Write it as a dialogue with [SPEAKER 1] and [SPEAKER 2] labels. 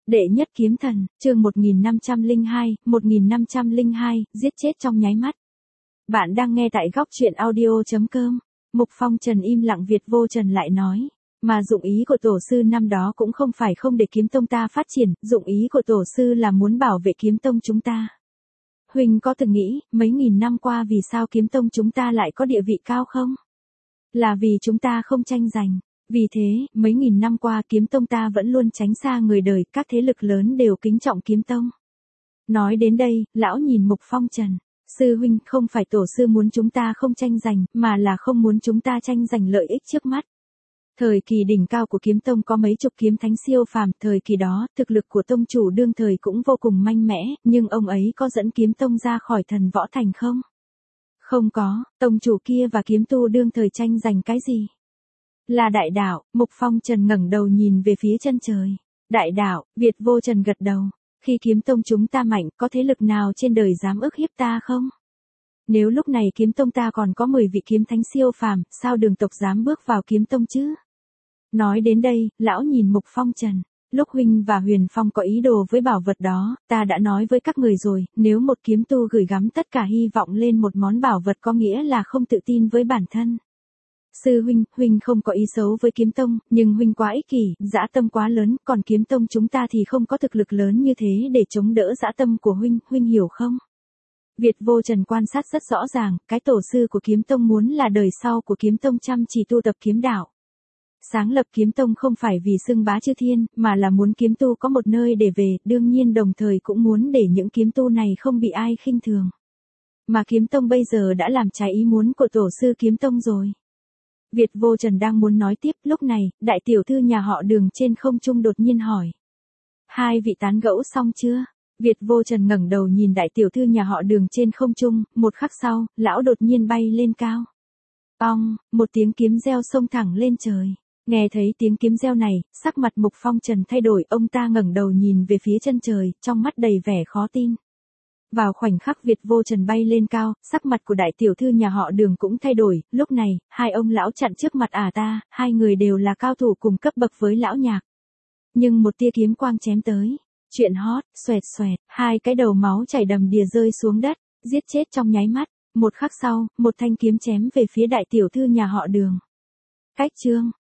[SPEAKER 1] Đệ nhất kiếm thần, chương 1502, giết chết trong nháy mắt. Bạn đang nghe tại góc truyện audio.com. Mục Phong Trần im lặng Việt Vô Trần lại nói. Mà dụng ý của tổ sư năm đó cũng không phải không để kiếm tông ta phát triển, dụng ý của tổ sư là muốn bảo vệ kiếm tông chúng ta. Huynh có từng nghĩ, mấy nghìn năm qua vì sao kiếm tông chúng ta lại có địa vị cao không? Là vì chúng ta không tranh giành. Vì thế, mấy nghìn năm qua kiếm tông ta vẫn luôn tránh xa người đời, các thế lực lớn đều kính trọng kiếm tông. Nói đến đây, lão nhìn Mục Phong Trần. Sư huynh, không phải tổ sư muốn chúng ta không tranh giành, mà là không muốn chúng ta tranh giành lợi ích trước mắt. Thời kỳ đỉnh cao của kiếm tông có mấy chục kiếm thánh siêu phàm, thời kỳ đó, thực lực của tông chủ đương thời cũng vô cùng mạnh mẽ, nhưng ông ấy có dẫn kiếm tông ra khỏi thần võ thành không? Không có, tông chủ kia và kiếm tu đương thời tranh giành cái gì? Là đại đạo. Mục Phong Trần ngẩng đầu nhìn về phía chân trời. Đại đạo. Việt Vô Trần gật đầu. Khi kiếm tông chúng ta mạnh, có thế lực nào trên đời dám ức hiếp ta không? Nếu lúc này kiếm tông ta còn có 10 vị kiếm thánh siêu phàm, sao đường tộc dám bước vào kiếm tông chứ? Nói đến đây, lão nhìn Mục Phong Trần. Lúc huynh và Huyền Phong có ý đồ với bảo vật đó, ta đã nói với các người rồi, nếu một kiếm tu gửi gắm tất cả hy vọng lên một món bảo vật có nghĩa là không tự tin với bản thân. Sư huynh, huynh không có ý xấu với kiếm tông, nhưng huynh quá ích kỷ, dã tâm quá lớn, còn kiếm tông chúng ta thì không có thực lực lớn như thế để chống đỡ dã tâm của huynh, huynh hiểu không? Việt Vô Trần quan sát rất rõ ràng, cái tổ sư của kiếm tông muốn là đời sau của kiếm tông chăm chỉ tu tập kiếm đạo. Sáng lập kiếm tông không phải vì xưng bá chư thiên, mà là muốn kiếm tu có một nơi để về, đương nhiên đồng thời cũng muốn để những kiếm tu này không bị ai khinh thường. Mà kiếm tông bây giờ đã làm trái ý muốn của tổ sư kiếm tông rồi. Việt Vô Trần đang muốn nói tiếp, lúc này, đại tiểu thư nhà họ Đường trên không trung đột nhiên hỏi. Hai vị tán gẫu xong chưa? Việt Vô Trần ngẩng đầu nhìn đại tiểu thư nhà họ Đường trên không trung, một khắc sau, lão đột nhiên bay lên cao. Ong, một tiếng kiếm reo xông thẳng lên trời. Nghe thấy tiếng kiếm reo này, sắc mặt Mục Phong Trần thay đổi, ông ta ngẩng đầu nhìn về phía chân trời, trong mắt đầy vẻ khó tin. Vào khoảnh khắc Việt Vô Trần bay lên cao, sắc mặt của đại tiểu thư nhà họ Đường cũng thay đổi, lúc này, hai ông lão chặn trước mặt ta, hai người đều là cao thủ cùng cấp bậc với lão nhạc. Nhưng một tia kiếm quang chém tới, chuyện hot, xoẹt xoẹt, hai cái đầu máu chảy đầm đìa rơi xuống đất, giết chết trong nháy mắt, một khắc sau, một thanh kiếm chém về phía đại tiểu thư nhà họ Đường. Cách chương